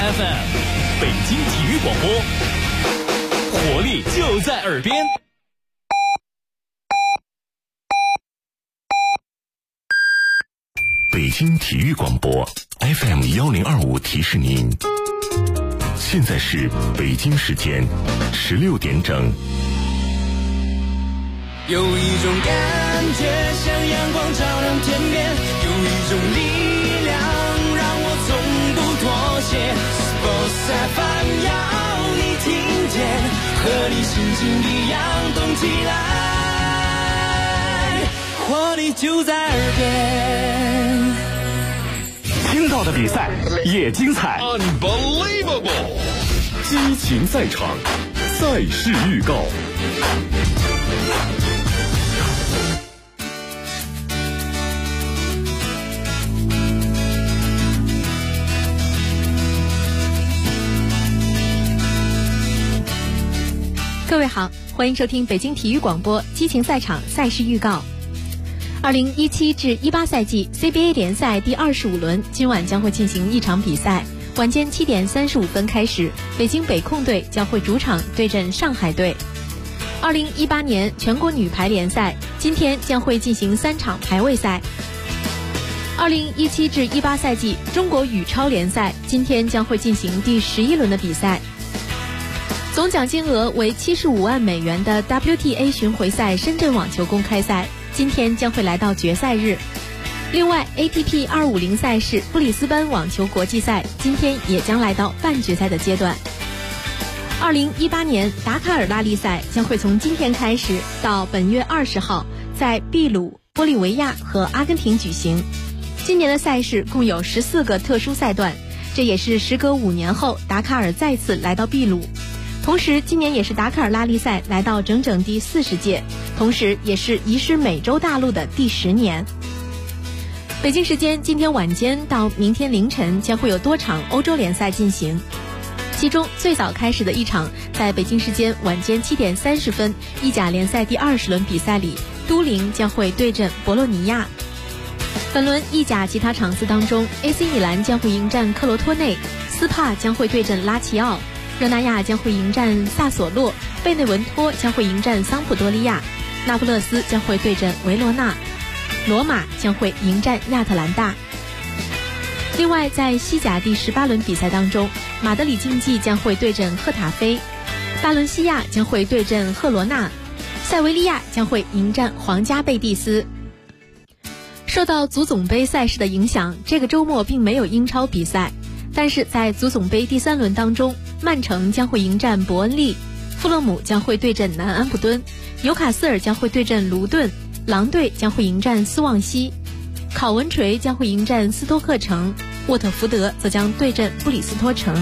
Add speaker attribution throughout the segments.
Speaker 1: FM， 北京体育广播，活力就在耳边。
Speaker 2: 北京体育广播 FM1025 提示您，现在是北京时间16点整。
Speaker 3: 有一种感觉像阳光照亮天边，有一种力量让我从不妥协。Sports FM 要你听见，和你心情一样动起来，活力就在耳边。
Speaker 2: 听到的比赛也精彩
Speaker 1: Unbelievable，
Speaker 2: 激情赛场，赛事预告。
Speaker 4: 各位好，欢迎收听北京体育广播激情赛场赛事预告。2017至18赛季 CBA 联赛第25轮今晚将会进行一场比赛，晚间7点35分开始，北京北控队将会主场对阵上海队。2018年全国女排联赛今天将会进行3场排位赛。2017至18赛季中国羽超联赛今天将会进行第11轮的比赛。总奖金额为75万美元的 WTA 巡回赛深圳网球公开赛今天将会来到决赛日。另外 ATP 250赛事布里斯班网球国际赛今天也将来到半决赛的阶段。2018年达喀尔拉力赛将会从今天开始到本月20号在秘鲁、玻利维亚和阿根廷举行。今年的赛事共有14个特殊赛段，这也是时隔5年后达喀尔再次来到秘鲁。同时今年也是达喀尔拉力赛来到整整第40届，同时也是移师美洲大陆的第10年。北京时间今天晚间到明天凌晨将会有多场欧洲联赛进行，其中最早开始的一场在北京时间晚间7点30分意甲联赛第20轮比赛里，都灵将会对阵博洛尼亚。本轮意甲其他场次当中， AC 米兰将会迎战克罗托内，斯帕将会对阵拉齐奥，热那亚将会迎战萨索洛，贝内文托将会迎战桑普多利亚，那不勒斯将会对阵维罗纳，罗马将会迎战亚特兰大。另外在西甲第18轮比赛当中，马德里竞技将会对阵赫塔菲，巴伦西亚将会对阵赫罗纳，塞维利亚将会迎战皇家贝蒂斯。受到足总杯赛事的影响，这个周末并没有英超比赛，但是在足总杯第3轮当中，曼城将会迎战伯恩利，富勒姆将会对阵南安普敦，纽卡斯尔将会对阵卢顿，狼队将会迎战斯旺西，考文垂将会迎战斯托克城，沃特福德则将对阵布里斯托城。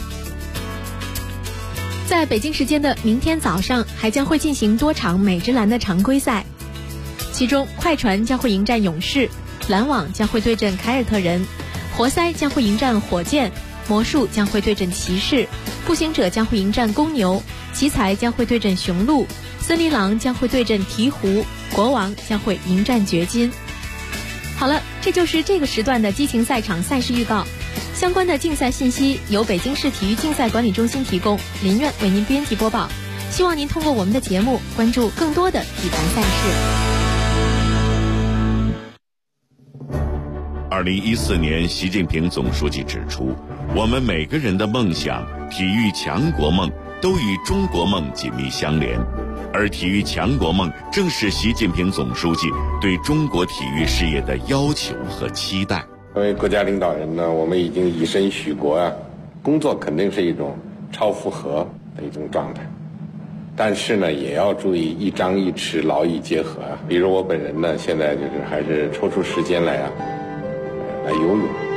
Speaker 4: 在北京时间的明天早上还将会进行多场美职篮的常规赛，其中快船将会迎战勇士，篮网将会对阵凯尔特人，活塞将会迎战火箭，魔术将会对阵骑士，步行者将会迎战公牛，奇才将会对阵雄鹿，森林狼将会对阵鹈鹕，国王将会迎战掘金。好了，这就是这个时段的激情赛场赛事预告。相关的竞赛信息由北京市体育竞赛管理中心提供，林苑为您编辑播报。希望您通过我们的节目关注更多的体坛赛事。
Speaker 2: 2014年，习近平总书记指出，我们每个人的梦想、体育强国梦都与中国梦紧密相连，而体育强国梦正是习近平总书记对中国体育事业的要求和期待。
Speaker 5: 作为国家领导人呢，我们已经以身许国啊，工作肯定是一种超负荷的一种状态，但是呢，也要注意一张一弛，劳逸结合啊。比如我本人呢，现在就是还是抽出时间来游泳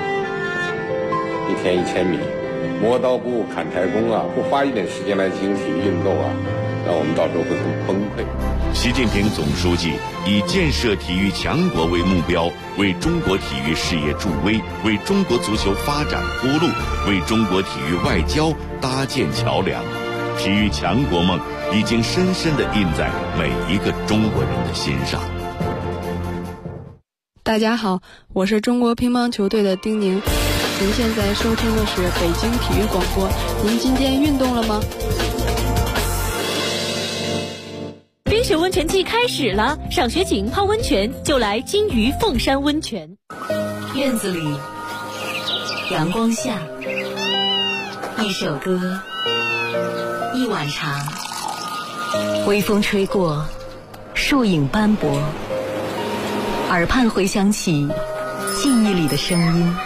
Speaker 5: ，1天1000米，磨刀不误砍柴工啊，不花一点时间来进行体育运动啊，那我们到时候会很崩溃。
Speaker 2: 习近平总书记以建设体育强国为目标，为中国体育事业助威，为中国足球发展铺路，为中国体育外交搭建桥梁。体育强国梦已经深深地印在每一个中国人的心上。
Speaker 6: 大家好，我是中国乒乓球队的丁宁。 您现在收听的是北京体育广播。您今天运动了吗？
Speaker 4: 冰雪温泉季开始了，赏雪景、泡温泉就来金鱼凤山温泉。
Speaker 7: 院子里，阳光下，一首歌，一碗茶，微风吹过，树影斑驳，耳畔回响起记忆里的声音。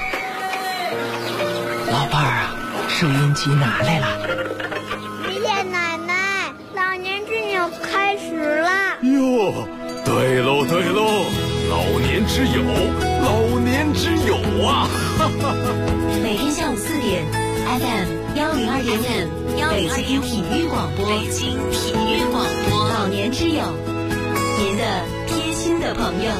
Speaker 8: 老伴儿啊，收音机拿来了。
Speaker 9: 爷爷奶奶，老年之友开始了。
Speaker 1: 哟，对喽对喽，老年之友，老年之友啊！
Speaker 7: 每天下午4点 FM 102.5，北京体育广播，北京体育广播，老年之友，您的贴心的朋友。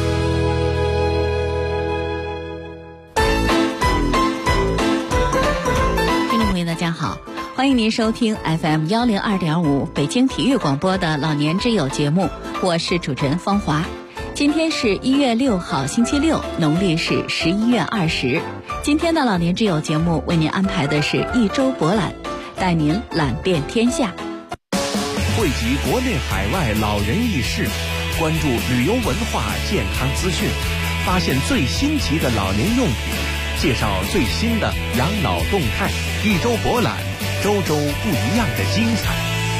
Speaker 10: 大家好，欢迎您收听 FM 102.5北京体育广播的老年之友节目，我是主持人方华。今天是1月6号星期六，农历是11月20。今天的老年之友节目为您安排的是一周博览，带您览遍天下，
Speaker 1: 汇集国内海外老人轶事，关注旅游文化健康资讯，发现最新奇的老年用品，介绍最新的养老动态，一周博览，周周不一样的精彩。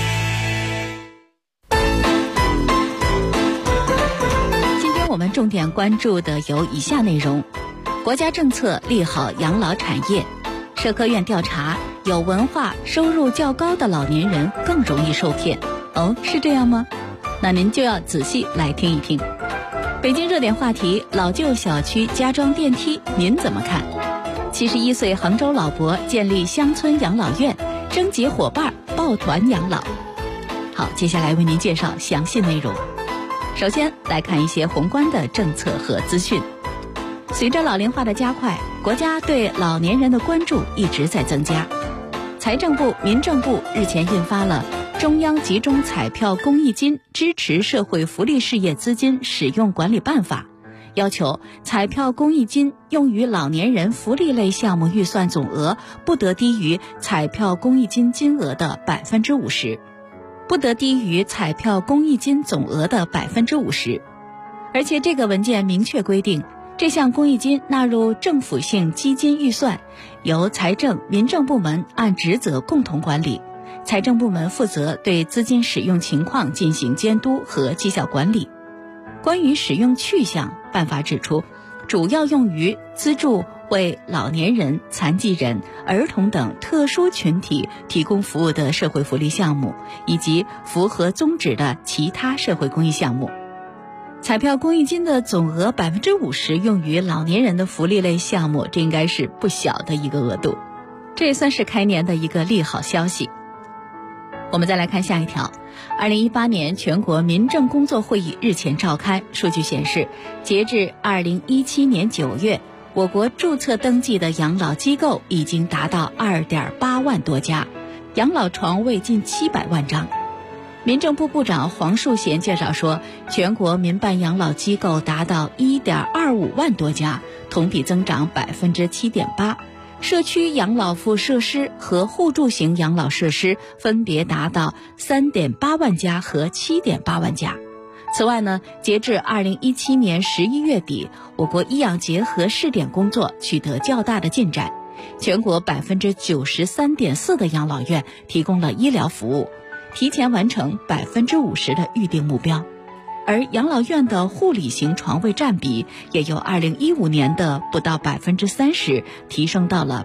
Speaker 10: 今天我们重点关注的有以下内容：国家政策利好养老产业，社科院调查，有文化收入较高的老年人更容易受骗。哦，是这样吗？那您就要仔细来听一听。北京热点话题：老旧小区加装电梯，您怎么看？71岁杭州老伯建立乡村养老院，征集伙伴抱团养老。好，接下来为您介绍详细内容。首先来看一些宏观的政策和资讯。随着老龄化的加快，国家对老年人的关注一直在增加。财政部、民政部日前印发了中央集中彩票公益金支持社会福利事业资金使用管理办法，要求彩票公益金用于老年人福利类项目预算总额不得低于彩票公益金金额的50%，不得低于彩票公益金总额的50%。而且这个文件明确规定，这项公益金纳入政府性基金预算，由财政、民政部门按职责共同管理。财政部门负责对资金使用情况进行监督和绩效管理。关于使用去向，办法指出，主要用于资助为老年人、残疾人、儿童等特殊群体提供服务的社会福利项目，以及符合宗旨的其他社会公益项目。彩票公益金的总额50%用于老年人的福利类项目，这应该是不小的一个额度，这也算是开年的一个利好消息。我们再来看下一条。2018年全国民政工作会议日前召开，数据显示，截至2017年9月，我国注册登记的养老机构已经达到2.8万多家，养老床位近700万张。民政部部长黄树贤介绍说，全国民办养老机构达到1.25万多家，同比增长7.8%。社区养老服务设施和互助型养老设施分别达到3.8万家和7.8万家。此外呢，截至2017年11月底，我国医养结合试点工作取得较大的进展，全国93.4%的养老院提供了医疗服务，提前完成50%的预定目标。而养老院的护理型床位占比也由2015年的不到30%提升到了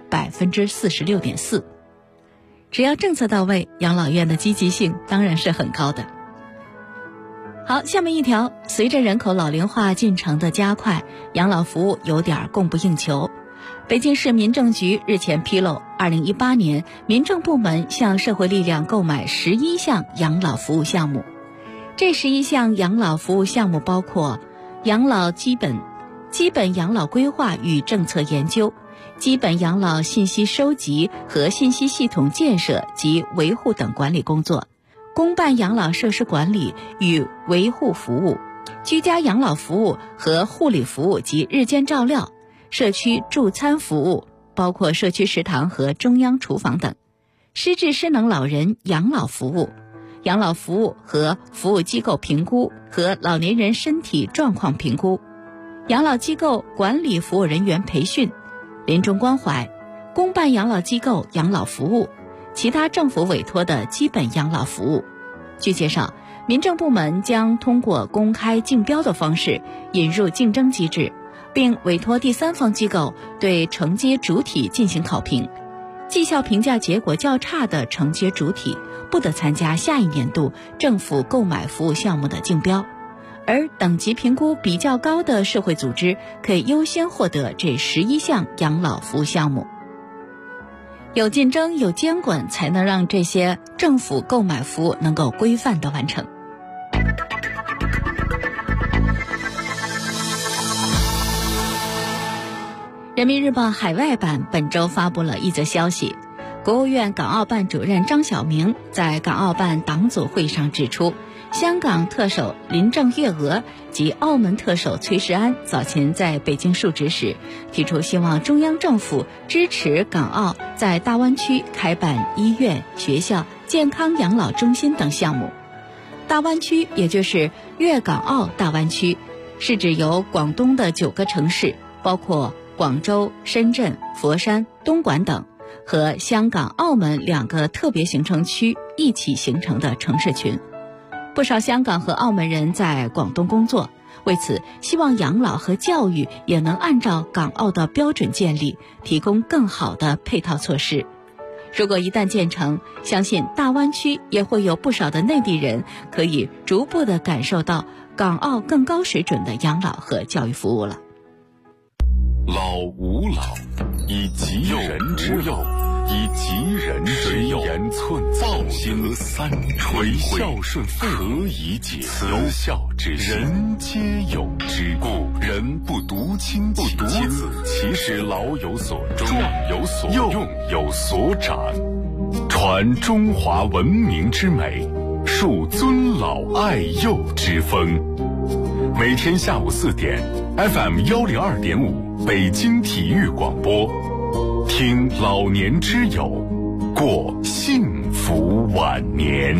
Speaker 10: 46.4%。只要政策到位，养老院的积极性当然是很高的。好，下面一条，随着人口老龄化进程的加快，养老服务有点供不应求。北京市民政局日前披露，2018年民政部门向社会力量购买11项养老服务项目。这11项养老服务项目包括养老基本养老规划与政策研究、基本养老信息收集和信息系统建设及维护等管理工作，公办养老设施管理与维护服务、居家养老服务和护理服务及日间照料、社区助餐服务、 包括社区食堂和中央厨房等；失智失能老人养老服务、养老服务和服务机构评估和老年人身体状况评估、养老机构管理服务人员培训、临终关怀、公办养老机构养老服务、其他政府委托的基本养老服务。据介绍，民政部门将通过公开竞标的方式引入竞争机制，并委托第三方机构对承接主体进行考评，绩效评价结果较差的承接主体不得参加下一年度政府购买服务项目的竞标，而等级评估比较高的社会组织可以优先获得这11项养老服务项目。有竞争有监管，才能让这些政府购买服务能够规范地完成。人民日报海外版本周发布了一则消息，国务院港澳办主任张晓明在港澳办党组会上指出，香港特首林郑月娥及澳门特首崔世安早前在北京述职时提出，希望中央政府支持港澳在大湾区开办医院、学校、健康养老中心等项目。大湾区也就是粤港澳大湾区，是指由广东的9个城市，包括广州、深圳、佛山、东莞等，和香港、澳门2个特别行政区一起形成的城市群。不少香港和澳门人在广东工作，为此希望养老和教育也能按照港澳的标准建立，提供更好的配套措施。如果一旦建成，相信大湾区也会有不少的内地人可以逐步地感受到港澳更高水准的养老和教育服务了。
Speaker 11: 老吾老，以及人之幼，以及人之幼，言寸报行三垂孝顺何以解？慈孝之人皆有之，故人不独亲不独子，其实老有所终，壮有所用，有所长，传中华文明之美，树尊老爱幼之风。每天下午4点 FM 102.5北京体育广播，听老年之友，过幸福晚年。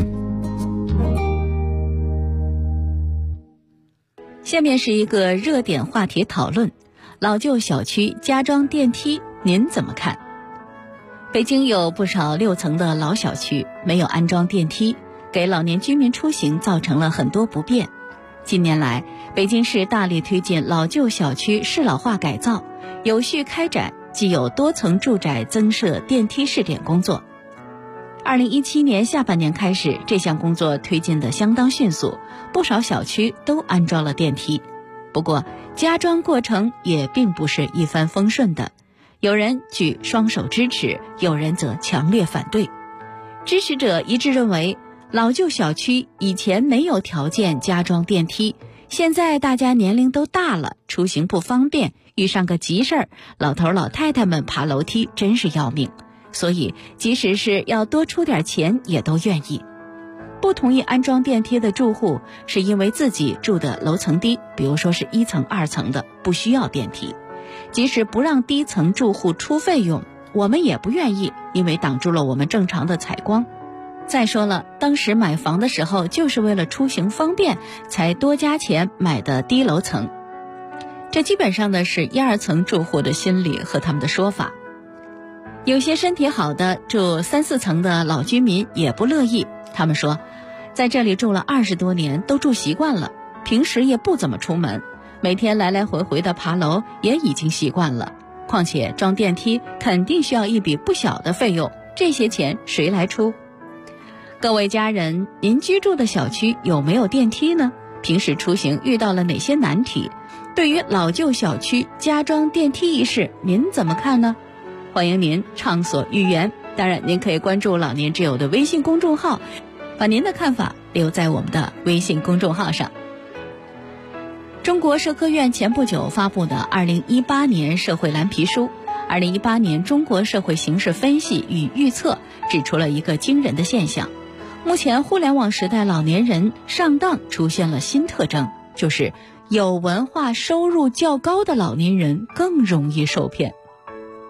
Speaker 10: 下面是一个热点话题讨论：老旧小区加装电梯，您怎么看？北京有不少6层的老小区没有安装电梯，给老年居民出行造成了很多不便。近年来，北京市大力推进老旧小区适老化改造，有序开展既有多层住宅增设电梯试点工作。2017年下半年开始，这项工作推进得相当迅速，不少小区都安装了电梯。不过，加装过程也并不是一帆风顺的，有人举双手支持，有人则强烈反对。支持者一致认为，老旧小区以前没有条件加装电梯，现在大家年龄都大了，出行不方便，遇上个急事儿，老头老太太们爬楼梯真是要命，所以即使是要多出点钱也都愿意。不同意安装电梯的住户是因为自己住的楼层低，比如说是1层、2层的，不需要电梯。即使不让低层住户出费用，我们也不愿意，因为挡住了我们正常的采光。再说了，当时买房的时候就是为了出行方便才多加钱买的低楼层。这基本上呢是1、2层住户的心理和他们的说法。有些身体好的住3、4层的老居民也不乐意，他们说在这里住了20多年，都住习惯了，平时也不怎么出门，每天来来回回的爬楼也已经习惯了，况且装电梯肯定需要一笔不小的费用，这些钱谁来出？各位家人，您居住的小区有没有电梯呢？平时出行遇到了哪些难题？对于老旧小区加装电梯一事，您怎么看呢？欢迎您畅所欲言，当然您可以关注老年之友的微信公众号，把您的看法留在我们的微信公众号上。中国社科院前不久发布的2018年社会蓝皮书2018年中国社会形势分析与预测指出了一个惊人的现象，目前互联网时代老年人上当出现了新特征，就是有文化收入较高的老年人更容易受骗。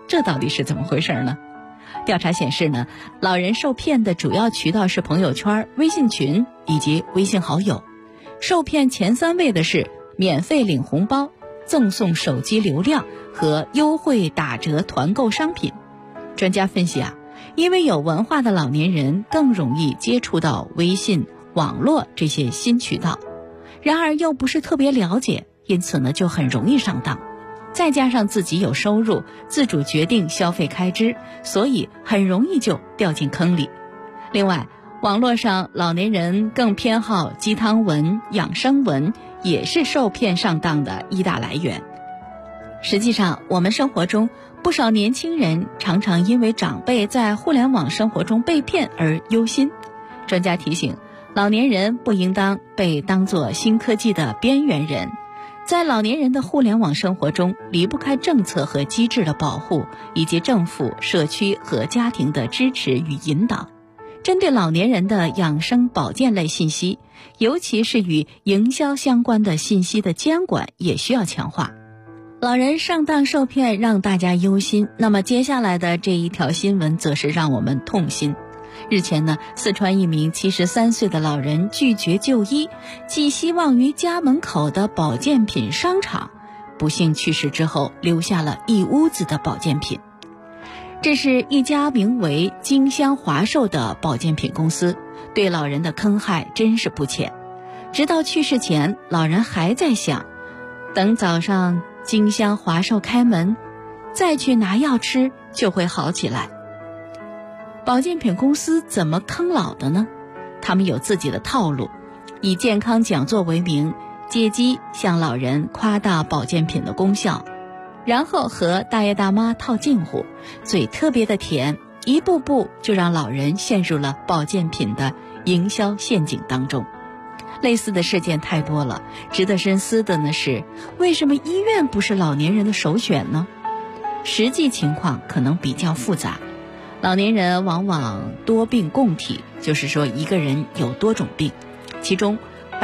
Speaker 10: 这到底是怎么回事呢？调查显示呢，老人受骗的主要渠道是朋友圈、微信群以及微信好友。受骗前3位的是免费领红包、赠送手机流量和优惠打折团购商品。专家分析因为有文化的老年人更容易接触到微信、网络这些新渠道，然而又不是特别了解，因此呢就很容易上当。再加上自己有收入，自主决定消费开支，所以很容易就掉进坑里。另外，网络上老年人更偏好鸡汤文、养生文，也是受骗上当的一大来源。实际上，我们生活中不少年轻人常常因为长辈在互联网生活中被骗而忧心。专家提醒，老年人不应当被当作新科技的边缘人。在老年人的互联网生活中，离不开政策和机制的保护，以及政府、社区和家庭的支持与引导。针对老年人的养生保健类信息，尤其是与营销相关的信息的监管也需要强化。老人上当受骗让大家忧心，那么接下来的这一条新闻则是让我们痛心。日前呢，四川一名73岁的老人拒绝就医，寄希望于家门口的保健品商场，不幸去世之后留下了一屋子的保健品。这是一家名为金香华寿的保健品公司，对老人的坑害真是不浅。直到去世前，老人还在想，等早上金香华寿开门，再去拿药吃就会好起来。保健品公司怎么坑老的呢？他们有自己的套路，以健康讲座为名，借机向老人夸大保健品的功效，然后和大爷大妈套近乎，嘴特别的甜，一步步就让老人陷入了保健品的营销陷阱当中。类似的事件太多了，值得深思的呢是，为什么医院不是老年人的首选呢？实际情况可能比较复杂。老年人往往多病共体，就是说一个人有多种病，其中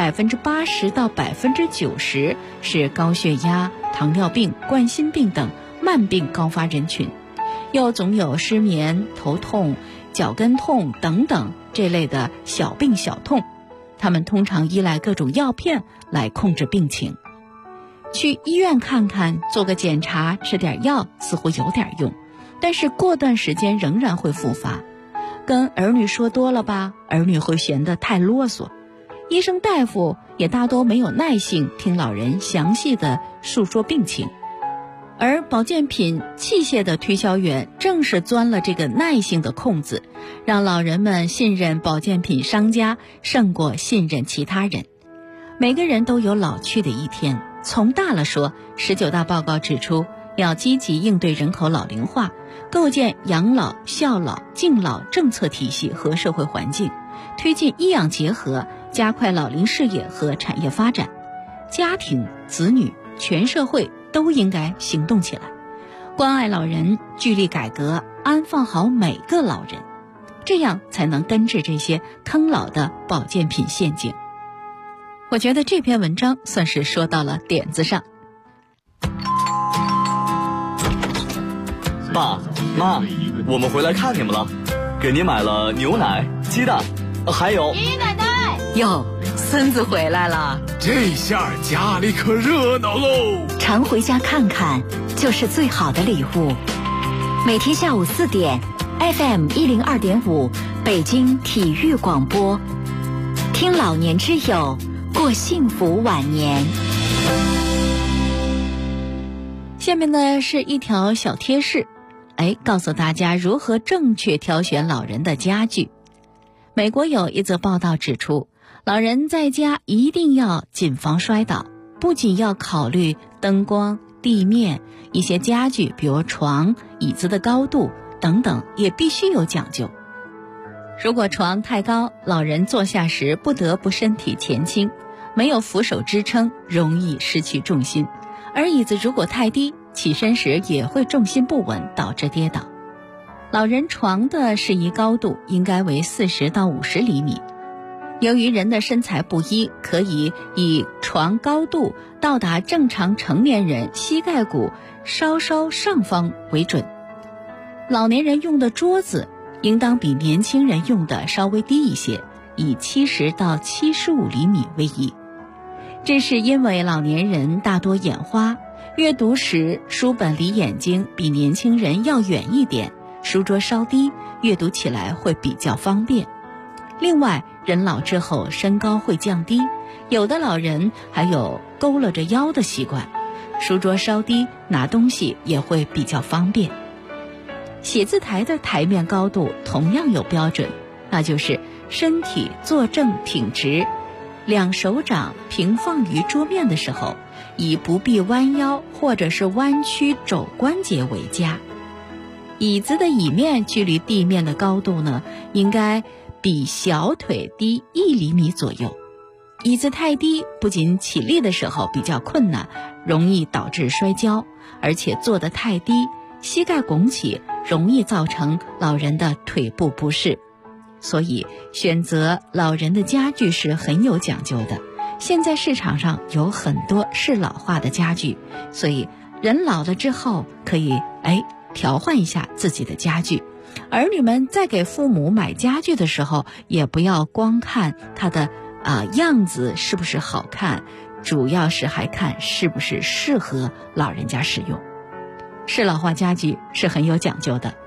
Speaker 10: 80%到90%是高血压、糖尿病、冠心病等慢病高发人群，又总有失眠、头痛、脚跟痛等等这类的小病小痛，他们通常依赖各种药片来控制病情。去医院看看，做个检查，吃点药似乎有点用，但是过段时间仍然会复发。跟儿女说多了吧，儿女会嫌得太啰嗦。医生大夫也大多没有耐性听老人详细的述说病情，而保健品器械的推销员正是钻了这个耐性的空子，让老人们信任保健品商家胜过信任其他人。每个人都有老去的一天，从大了说，19大报告指出，要积极应对人口老龄化，构建养老、孝老、敬老政策体系和社会环境，推进医养结合，加快老龄事业和产业发展。家庭、子女、全社会都应该行动起来，关爱老人，聚力改革，安放好每个老人，这样才能根治这些坑老的保健品陷阱。我觉得这篇文章算是说到了点子上。
Speaker 12: 爸妈，我们回来看你们了，给您买了牛奶、鸡蛋，还有
Speaker 13: 爷爷奶奶
Speaker 7: 哟，孙子回来了，
Speaker 11: 这下家里可热闹喽！
Speaker 7: 常回家看看就是最好的礼物。每天下午4点 FM 102.5北京体育广播，听老年之友，过幸福晚年。
Speaker 10: 下面呢是一条小贴士，告诉大家如何正确挑选老人的家具。美国有一则报道指出，老人在家一定要谨防摔倒，不仅要考虑灯光、地面，一些家具比如床、椅子的高度等等也必须有讲究。如果床太高，老人坐下时不得不身体前倾，没有扶手支撑，容易失去重心；而椅子如果太低，起身时也会重心不稳，导致跌倒。老人床的适宜高度应该为40到50厘米。由于人的身材不一，可以以床高度到达正常成年人膝盖骨稍稍上方为准， 老年人用的桌子应当比年轻人用的稍微低一些，以70到75厘米为宜。这是因为老年人大多眼花，阅读时书本离眼睛比年轻人要远一点，书桌稍低，阅读起来会比较方便。另外，人老之后身高会降低，有的老人还有佝偻着腰的习惯，书桌稍低，拿东西也会比较方便。写字台的台面高度同样有标准，那就是身体坐正挺直，两手掌平放于桌面的时候，以不必弯腰或者是弯曲肘关节为佳。椅子的椅面距离地面的高度呢，应该比小腿低1厘米左右。椅子太低，不仅起立的时候比较困难，容易导致摔跤，而且坐得太低，膝盖拱起，容易造成老人的腿部不适。所以选择老人的家具是很有讲究的。现在市场上有很多适老化的家具，所以人老了之后可以调换一下自己的家具。儿女们在给父母买家具的时候，也不要光看它的样子是不是好看，主要是还看是不是适合老人家使用。适老化家具是很有讲究的。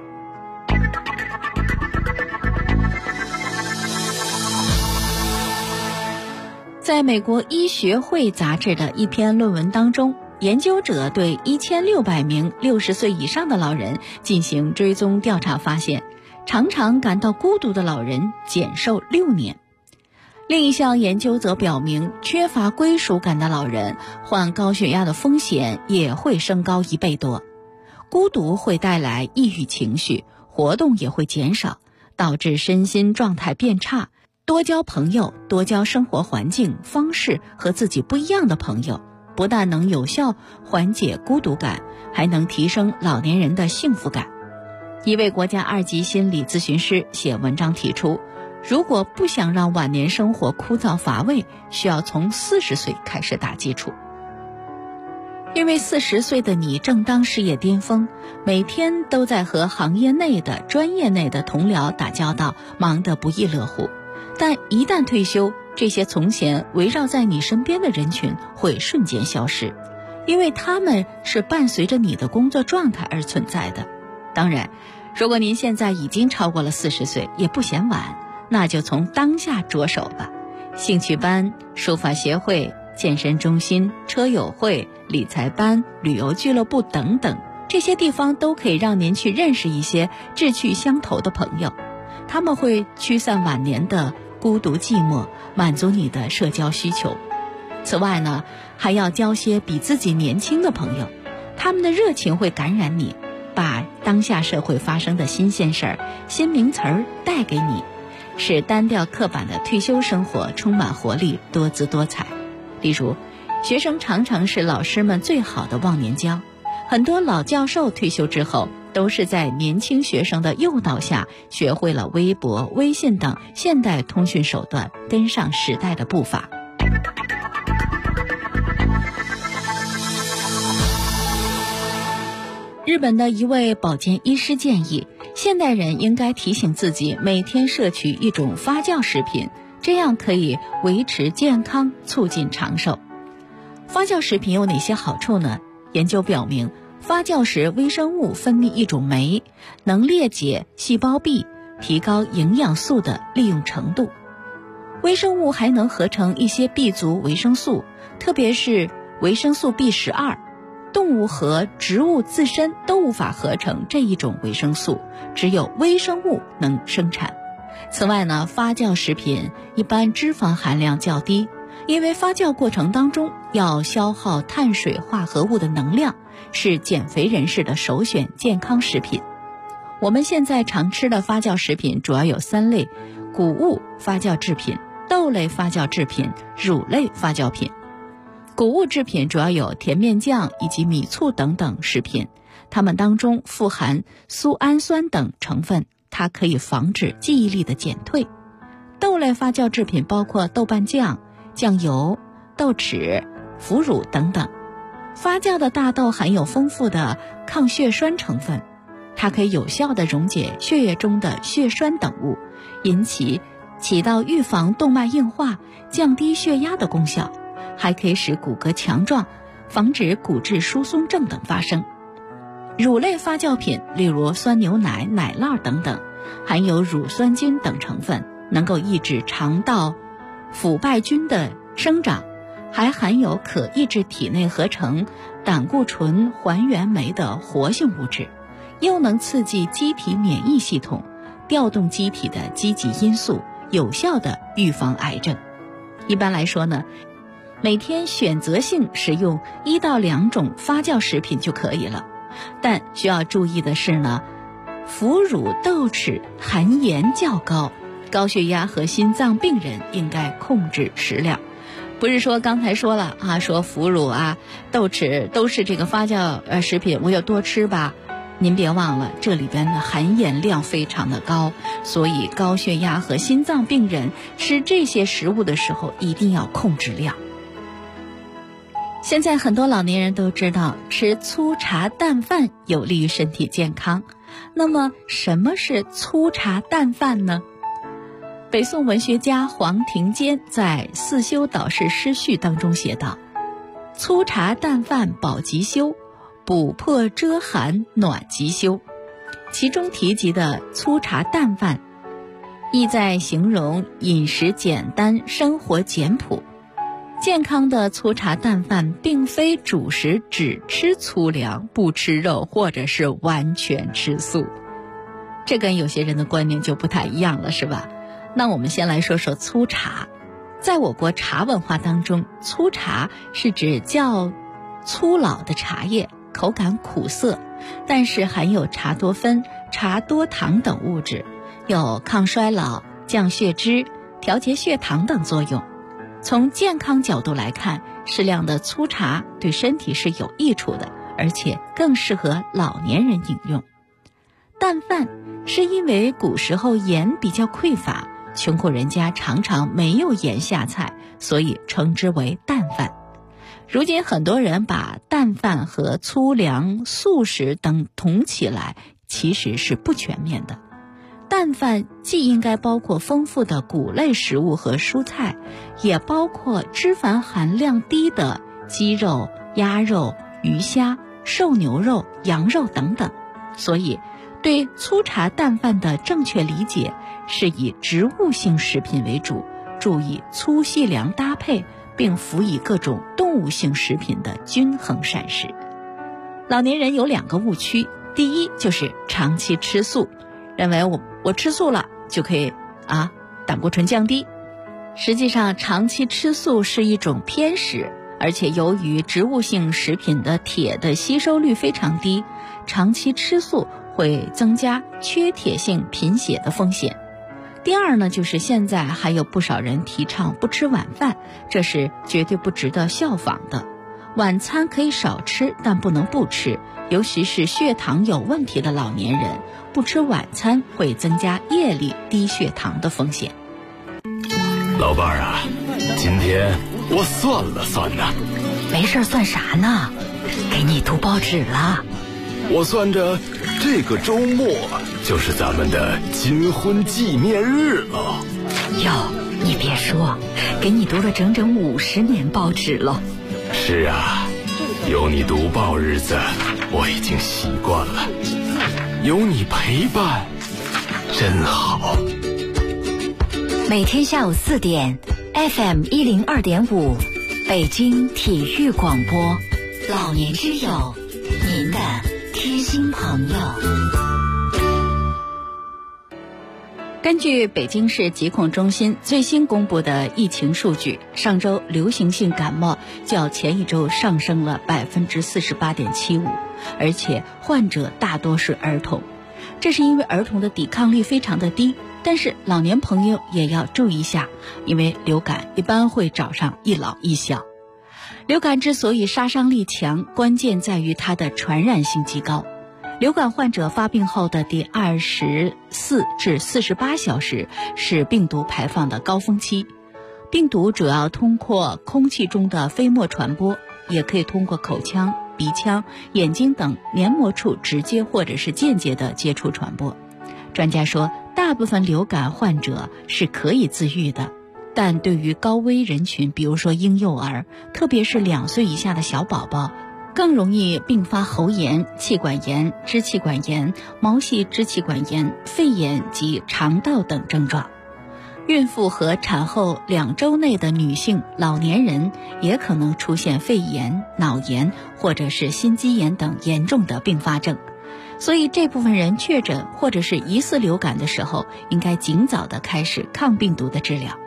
Speaker 10: 在美国医学会杂志的一篇论文当中，研究者对1600名60岁以上的老人进行追踪调查，发现常常感到孤独的老人减寿6年。另一项研究则表明，缺乏归属感的老人患高血压的风险也会升高1倍多。孤独会带来抑郁情绪，活动也会减少，导致身心状态变差。多交朋友，多交生活环境方式和自己不一样的朋友，不但能有效缓解孤独感，还能提升老年人的幸福感。一位国家2级心理咨询师写文章提出，如果不想让晚年生活枯燥乏味，需要从40岁开始打基础。因为40岁的你正当事业巅峰，每天都在和行业内的专业内的同僚打交道，忙得不亦乐乎。但一旦退休，这些从前围绕在你身边的人群会瞬间消失，因为他们是伴随着你的工作状态而存在的。当然，如果您现在已经超过了40岁，也不嫌晚，那就从当下着手吧。兴趣班、书法协会、健身中心、车友会、理财班、旅游俱乐部等等，这些地方都可以让您去认识一些志趣相投的朋友，他们会驱散晚年的孤独寂寞，满足你的社交需求。此外呢，还要交些比自己年轻的朋友，他们的热情会感染你，把当下社会发生的新鲜事儿、新名词儿带给你，使单调刻板的退休生活充满活力、多姿多彩。例如，学生常常是老师们最好的忘年交，很多老教授退休之后都是在年轻学生的诱导下，学会了微博、微信等现代通讯手段，跟上时代的步伐。日本的一位保健医师建议，现代人应该提醒自己每天摄取一种发酵食品，这样可以维持健康，促进长寿。发酵食品有哪些好处呢？研究表明，发酵时微生物分泌一种酶，能裂解细胞壁，提高营养素的利用程度。微生物还能合成一些 B 族维生素，特别是维生素 B12，动物和植物自身都无法合成这一种维生素，只有微生物能生产。此外呢，发酵食品一般脂肪含量较低，因为发酵过程当中要消耗碳水化合物的能量，是减肥人士的首选健康食品。我们现在常吃的发酵食品主要有3类：谷物发酵制品、豆类发酵制品、乳类发酵品。谷物制品主要有甜面酱以及米醋等等食品，它们当中富含苏氨酸等成分，它可以防止记忆力的减退。豆类发酵制品包括豆瓣酱、酱油、豆豉、腐乳等等。发酵的大豆含有丰富的抗血栓成分， 它可以有效地溶解血液中的血栓等物，起到预防动脉硬化、降低血压的功效，还可以使骨骼强壮，防止骨质疏松症等发生。乳类发酵品，例如酸牛奶、奶酪等等，含有乳酸菌等成分，能够抑制肠道腐败菌的生长，还含有可抑制体内合成胆固醇还原酶的活性物质，又能刺激机体免疫系统，调动机体的积极因素，有效地预防癌症。一般来说呢，每天选择性食用1到2种发酵食品就可以了。但需要注意的是呢，腐乳豆豉含盐较高，高血压和心脏病人应该控制食量。不是说刚才说了啊，说腐乳啊、豆豉都是这个发酵食品，我要多吃吧。您别忘了，这里边的含盐量非常的高，所以高血压和心脏病人吃这些食物的时候一定要控制量。现在很多老年人都知道吃粗茶淡饭有利于身体健康，那么什么是粗茶淡饭呢？北宋文学家黄庭坚在《四修导士诗序》当中写道：粗茶淡饭保吉修，补破遮寒暖吉修。其中提及的粗茶淡饭意在形容饮食简单，生活简朴。健康的粗茶淡饭并非主食只吃粗粮，不吃肉，或者是完全吃素。这跟有些人的观念就不太一样了，是吧？那我们先来说说粗茶。在我国茶文化当中，粗茶是指较粗老的茶叶，口感苦涩，但是含有茶多酚、茶多糖等物质，有抗衰老、降血脂、调节血糖等作用。从健康角度来看，适量的粗茶对身体是有益处的，而且更适合老年人饮用。淡饭是因为古时候盐比较匮乏，穷苦人家常常没有盐下菜，所以称之为淡饭。如今很多人把淡饭和粗粮、素食等同起来，其实是不全面的。淡饭既应该包括丰富的谷类食物和蔬菜，也包括脂肪含量低的鸡肉、鸭肉、鱼虾、瘦牛肉、羊肉等等。所以对粗茶淡饭的正确理解是以植物性食品为主，注意粗细粮搭配，并辅以各种动物性食品的均衡膳食。老年人有2个误区，第一就是长期吃素，认为我吃素了就可以胆固醇降低。实际上长期吃素是一种偏食，而且由于植物性食品的铁的吸收率非常低，长期吃素会增加缺铁性贫血的风险。第二呢，就是现在还有不少人提倡不吃晚饭，这是绝对不值得效仿的。晚餐可以少吃，但不能不吃，尤其是血糖有问题的老年人，不吃晚餐会增加夜里低血糖的风险。
Speaker 11: 老伴儿啊，今天我算了算呢。
Speaker 7: 没事算啥呢？给你读报纸了。
Speaker 11: 我算着这个周末就是咱们的金婚纪念日了。
Speaker 7: 哟，你别说，给你读了整整50年报纸了。
Speaker 11: 是啊，有你读报日子我已经习惯了，有你陪伴真好。
Speaker 7: 每天下午4点 FM 102.5北京体育广播，老年之友，您的贴心朋友。
Speaker 10: 根据北京市疾控中心最新公布的疫情数据，上周流行性感冒较前一周上升了 48.75%， 而且患者大多是儿童。这是因为儿童的抵抗力非常的低，但是老年朋友也要注意一下，因为流感一般会找上一老一小。流感之所以杀伤力强，关键在于它的传染性极高。流感患者发病后的第24至48小时是病毒排放的高峰期。病毒主要通过空气中的飞沫传播，也可以通过口腔、 鼻腔、眼睛等黏膜处直接或者是间接的接触传播。专家说，大部分流感患者是可以自愈的，但对于高危人群，比如说婴幼儿，特别是2岁以下的小宝宝，更容易并发喉炎、气管炎、支气管炎、毛细支气管炎、肺炎及肠道等症状。孕妇和产后2周内的女性、老年人也可能出现肺炎、脑炎或者是心肌炎等严重的并发症。所以这部分人确诊或者是疑似流感的时候，应该尽早的开始抗病毒的治疗。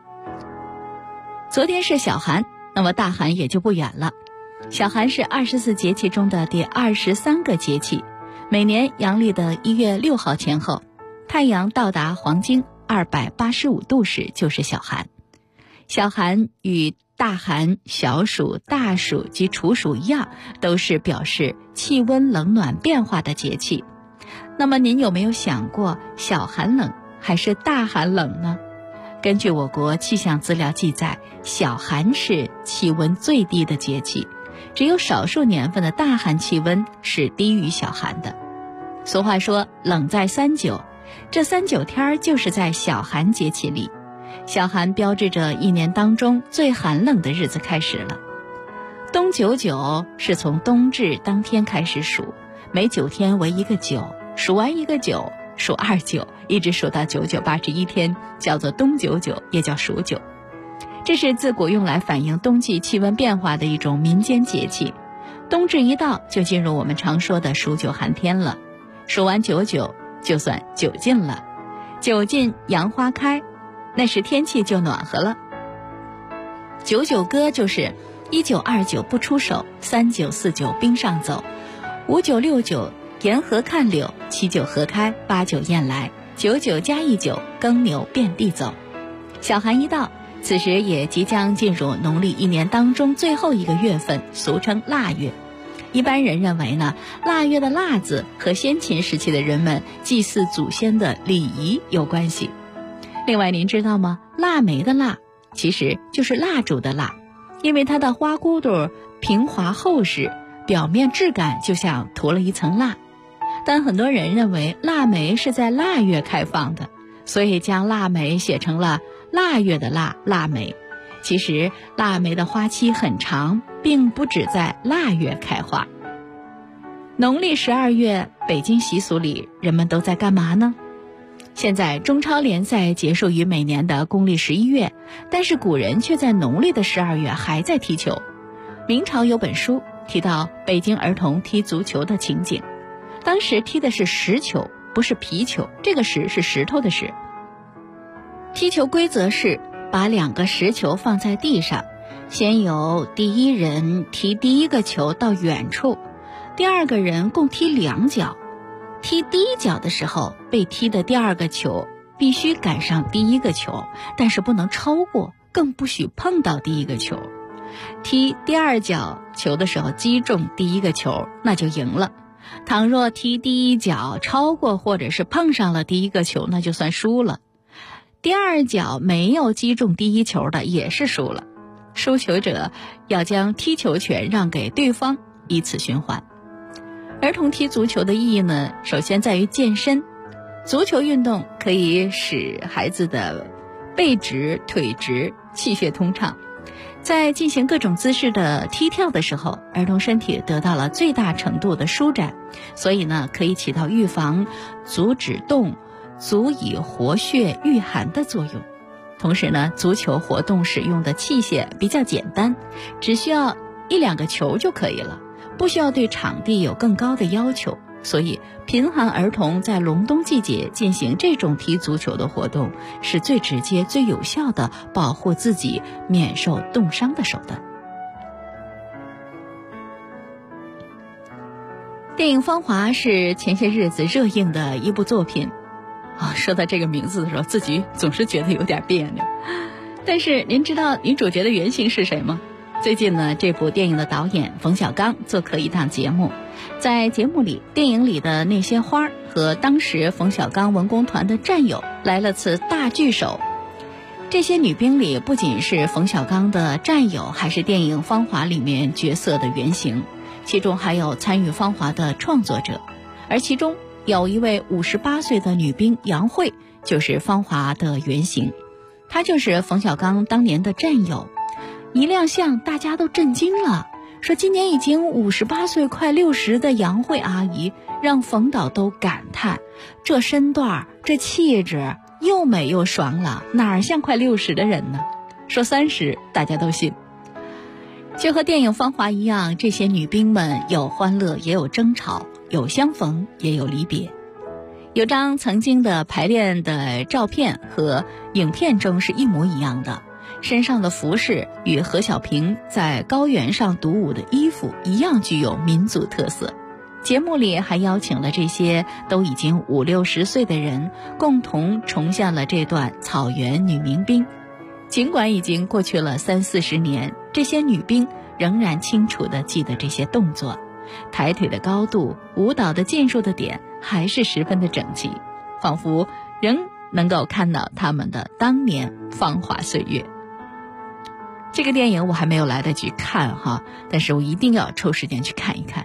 Speaker 10: 昨天是小寒，那么大寒也就不远了。小寒是24节气中的第23个节气，每年阳历的1月6号前后，太阳到达黄经285度时就是小寒。小寒与大寒、小暑、大暑及处暑一样，都是表示气温冷暖变化的节气。那么您有没有想过，小寒冷还是大寒冷呢？根据我国气象资料记载，小寒是气温最低的节气，只有少数年份的大寒气温是低于小寒的。俗话说冷在39，这39天就是在小寒节气里。小寒标志着一年当中最寒冷的日子开始了。冬99是从冬至当天开始数，每9天为一个9，数完一个9，数29，一直数到9981天，叫做冬99，也叫数9。这是自古用来反映冬季气温变化的一种民间节气。冬至一到，就进入我们常说的数9寒天了。数完99，就算9尽了。9尽杨花开，那时天气就暖和了。99歌就是1929不出手，3949冰上走，5969沿河看柳，79河开，89雁来，99加一9耕牛遍地走。小寒一到，此时也即将进入农历一年当中最后一个月份，俗称腊月。一般人认为呢，腊月的腊字和先秦时期的人们祭祀祖先的礼仪有关系。另外您知道吗，腊梅的腊其实就是蜡烛的蜡，因为它的花骨朵平滑厚实，表面质感就像涂了一层蜡。但很多人认为腊梅是在腊月开放的，所以将腊梅写成了腊月的腊，腊梅。其实腊梅的花期很长，并不只在腊月开花。农历12月，北京习俗里人们都在干嘛呢？现在中超联赛结束于每年的公历11月，但是古人却在农历的12月还在踢球。明朝有本书提到北京儿童踢足球的情景，当时踢的是石球，不是皮球，这个石是石头的石。踢球规则是把2个石球放在地上，先由第一人踢第一个球到远处，第二个人共踢2脚。踢第一脚的时候，被踢的第2个球必须赶上第一个球，但是不能超过，更不许碰到第一个球。踢第2脚球的时候击中第一个球，那就赢了。倘若踢第一脚超过或者是碰上了第一个球，那就算输了。第2脚没有击中第一球的也是输了，输球者要将踢球权让给对方，以此循环。儿童踢足球的意义呢，首先在于健身。足球运动可以使孩子的背直、腿直，气血通畅。在进行各种姿势的踢跳的时候，儿童身体得到了最大程度的舒展，所以呢，可以起到预防足止冻、足以活血御寒的作用。同时呢，足球活动使用的器械比较简单，只需要1-2个球就可以了，不需要对场地有更高的要求。所以贫寒儿童在隆冬季节进行这种踢足球的活动，是最直接最有效的保护自己免受冻伤的手段。电影《芳华》是前些日子热映的一部作品说到这个名字的时候，自己总是觉得有点别扭。但是您知道女主角的原型是谁吗？最近呢，这部电影的导演冯小刚做客一档节目，在节目里，电影里的那些花和当时冯小刚文工团的战友来了次大聚首。这些女兵里不仅是冯小刚的战友，还是电影《芳华》里面角色的原型。 其中还有参与芳华的创作者，而其中有一位58岁的女兵杨慧，就是芳华的原型。她就是冯小刚当年的战友，一亮相大家都震惊了，说今年已经58岁快60的杨慧阿姨，让冯导都感叹，这身段这气质又美又爽朗，哪儿像快60的人呢？说30大家都信。就和电影《芳华》一样，这些女兵们有欢乐也有争吵，有相逢也有离别。有张曾经的排练的照片和影片中是一模一样的，身上的服饰与何小萍在高原上独舞的衣服一样具有民族特色。节目里还邀请了这些都已经50、60岁的人，共同重现了这段草原女民兵。尽管已经过去了30、40年，这些女兵仍然清楚地记得这些动作，抬腿的高度，舞蹈的进入的点还是十分的整齐，仿佛仍能够看到他们的当年芳华岁月。这个电影我还没有来得及看哈，但是我一定要抽时间去看一看。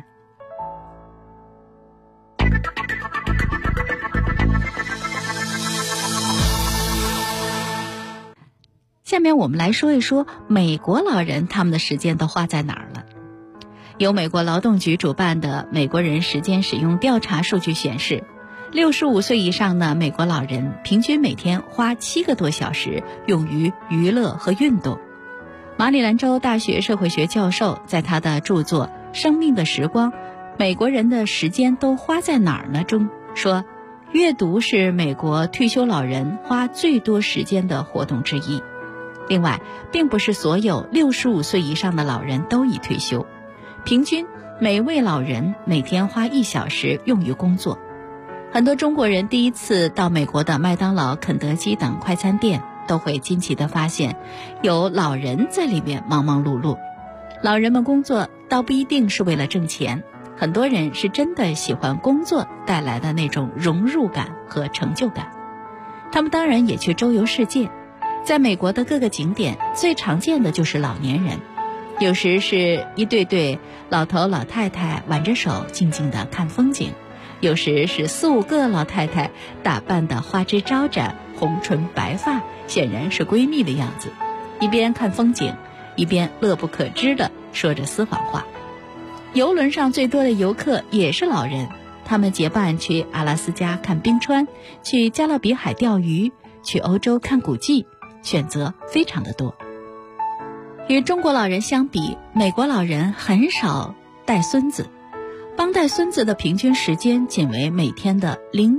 Speaker 10: 下面我们来说一说美国老人他们的时间都花在哪儿了。由美国劳动局主办的美国人时间使用调查数据显示，65岁以上的美国老人平均每天花7个多小时用于娱乐和运动。马里兰州大学社会学教授在他的著作《生命的时光：美国人的时间都花在哪儿呢》中说，阅读是美国退休老人花最多时间的活动之一。另外，并不是所有65岁以上的老人都已退休，平均每位老人每天花1小时用于工作。很多中国人第一次到美国的麦当劳、肯德基等快餐店，都会惊奇地发现有老人在里面忙忙碌碌。老人们工作倒不一定是为了挣钱，很多人是真的喜欢工作带来的那种融入感和成就感。他们当然也去周游世界，在美国的各个景点最常见的就是老年人，有时是一对对老头老太太挽着手静静地看风景，有时是4、5个老太太打扮得花枝招展，红唇白发，显然是闺蜜的样子，一边看风景一边乐不可支地说着私房话。游轮上最多的游客也是老人，他们结伴去阿拉斯加看冰川，去加勒比海钓鱼，去欧洲看古迹，选择非常的多。与中国老人相比，美国老人很少带孙子，帮带孙子的平均时间仅为每天的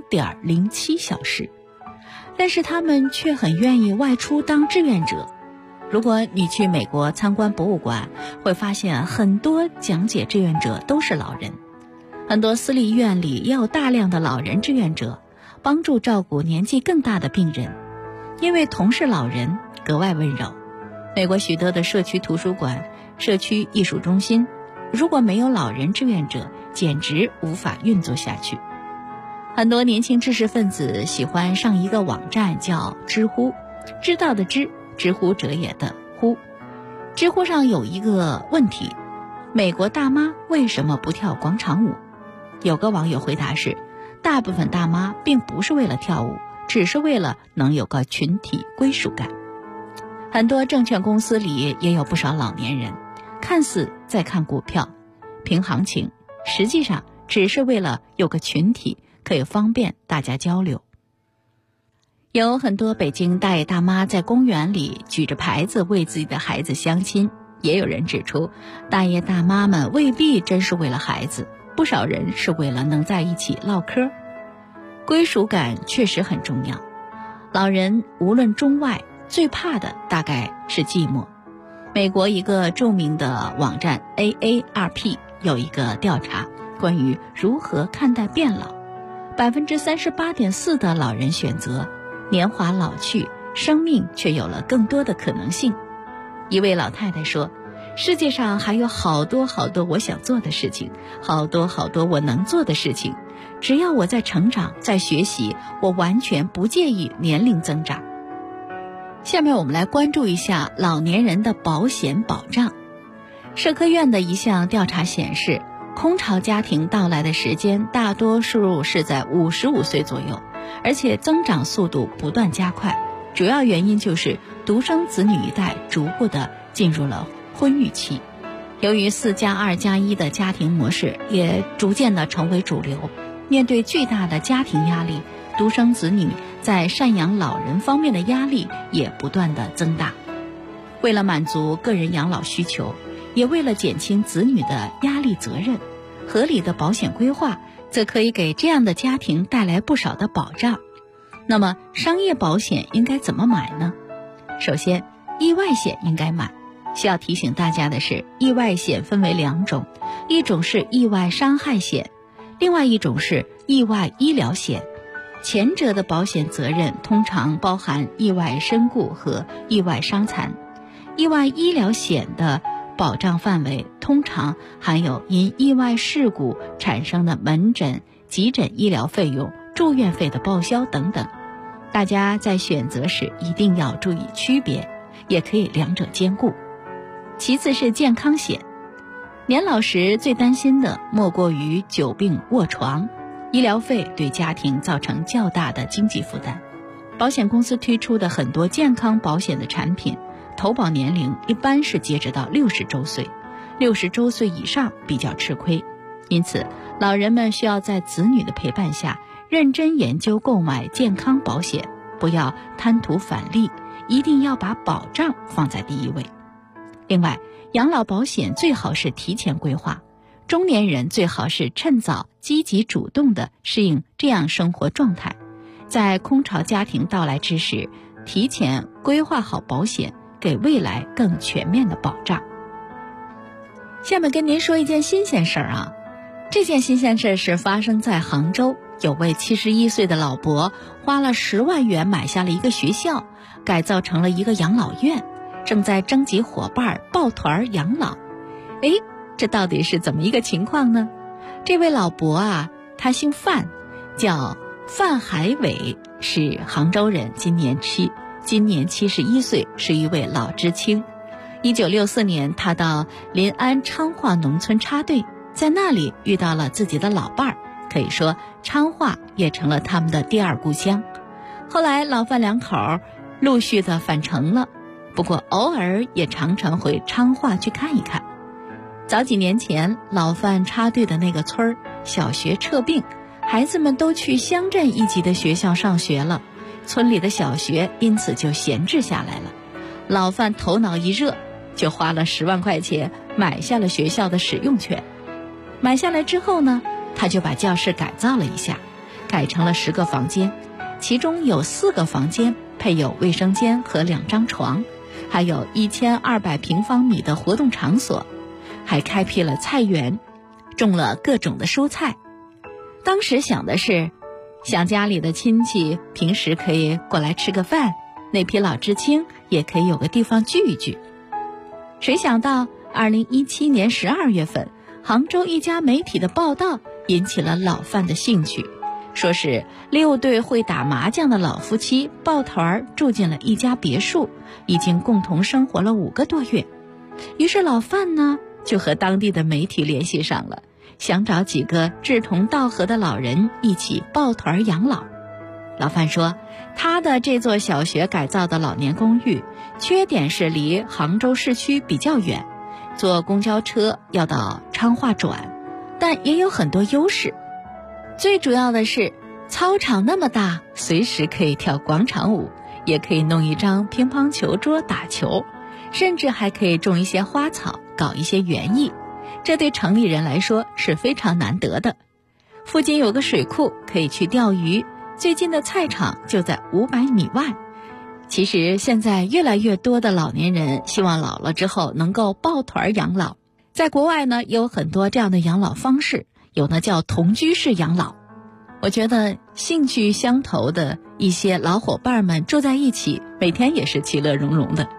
Speaker 10: 0.07 小时，但是他们却很愿意外出当志愿者。如果你去美国参观博物馆，会发现很多讲解志愿者都是老人，很多私立医院里也有大量的老人志愿者，帮助照顾年纪更大的病人，因为同是老人，格外温柔。美国许多的社区图书馆、社区艺术中心，如果没有老人志愿者，简直无法运作下去。很多年轻知识分子喜欢上一个网站叫知乎，知道的知，知乎者也的乎。知乎上有一个问题，美国大妈为什么不跳广场舞？有个网友回答是，大部分大妈并不是为了跳舞，只是为了能有个群体归属感。很多证券公司里也有不少老年人，看似在看股票、评行情，实际上只是为了有个群体，可以方便大家交流。有很多北京大爷大妈在公园里举着牌子为自己的孩子相亲，也有人指出，大爷大妈们未必真是为了孩子，不少人是为了能在一起唠嗑。归属感确实很重要，老人无论中外，最怕的大概是寂寞。美国一个著名的网站 AARP 有一个调查，关于如何看待变老， 38.4% 的老人选择年华老去，生命却有了更多的可能性。一位老太太说，世界上还有好多好多我想做的事情，好多好多我能做的事情，只要我在成长，在学习，我完全不介意年龄增长。下面我们来关注一下老年人的保险保障。社科院的一项调查显示空巢家庭到来的时间大多数是在55岁左右，而且增长速度不断加快，主要原因就是独生子女一代逐步的进入了婚育期。由于4+2+1的家庭模式也逐渐的成为主流，面对巨大的家庭压力，独生子女在赡养老人方面的压力也不断的增大。为了满足个人养老需求，也为了减轻子女的压力责任，合理的保险规划则可以给这样的家庭带来不少的保障。那么商业保险应该怎么买呢？首先，意外险应该买。需要提醒大家的是，意外险分为2种，一种是意外伤害险，另外一种是意外医疗险。前者的保险责任通常包含意外身故和意外伤残，意外医疗险的保障范围通常含有因意外事故产生的门诊、急诊医疗费用、住院费的报销等等。大家在选择时一定要注意区别，也可以两者兼顾。其次是健康险，年老时最担心的莫过于久病卧床，医疗费对家庭造成较大的经济负担。保险公司推出的很多健康保险的产品，投保年龄一般是截止到60周岁，60周岁以上比较吃亏。因此，老人们需要在子女的陪伴下，认真研究购买健康保险，不要贪图返利，一定要把保障放在第一位。另外，养老保险最好是提前规划，中年人最好是趁早积极主动地适应这样生活状态，在空巢家庭到来之时，提前规划好保险，给未来更全面的保障。下面跟您说一件新鲜事儿啊，这件新鲜事是发生在杭州，有位71岁的老伯花了10万元买下了一个学校，改造成了一个养老院，正在征集伙伴抱团养老。这到底是怎么一个情况呢？这位老伯啊，他姓范，叫范海伟，是杭州人，今年71岁，是一位老知青。1964年，他到临安昌化农村插队，在那里遇到了自己的老伴儿，可以说昌化也成了他们的第二故乡。后来老范两口陆续的返城了，不过偶尔也常常回昌化去看一看。早几年前，老范插队的那个村儿小学撤并，孩子们都去乡镇一级的学校上学了，村里的小学因此就闲置下来了。老范头脑一热，就花了10万块钱买下了学校的使用权。买下来之后呢，他就把教室改造了一下，改成了10个房间，其中有4个房间配有卫生间和2张床，还有1200平方米的活动场所，还开辟了菜园，种了各种的蔬菜。当时想的是，想家里的亲戚平时可以过来吃个饭，那批老知青也可以有个地方聚一聚。谁想到2017年12月份，杭州一家媒体的报道引起了老范的兴趣，说是6对会打麻将的老夫妻抱团住进了一家别墅，已经共同生活了5个多月。于是老范呢，就和当地的媒体联系上了，想找几个志同道合的老人一起抱团养老。老范说，他的这座小学改造的老年公寓，缺点是离杭州市区比较远，坐公交车要到昌化转，但也有很多优势。最主要的是，操场那么大，随时可以跳广场舞，也可以弄一张乒乓球桌打球，甚至还可以种一些花草，搞一些园艺，这对城里人来说是非常难得的。附近有个水库，可以去钓鱼，最近的菜场就在500米外。其实现在越来越多的老年人希望老了之后能够抱团养老，在国外呢也有很多这样的养老方式，有的叫同居式养老。我觉得兴趣相投的一些老伙伴们住在一起，每天也是其乐融融的。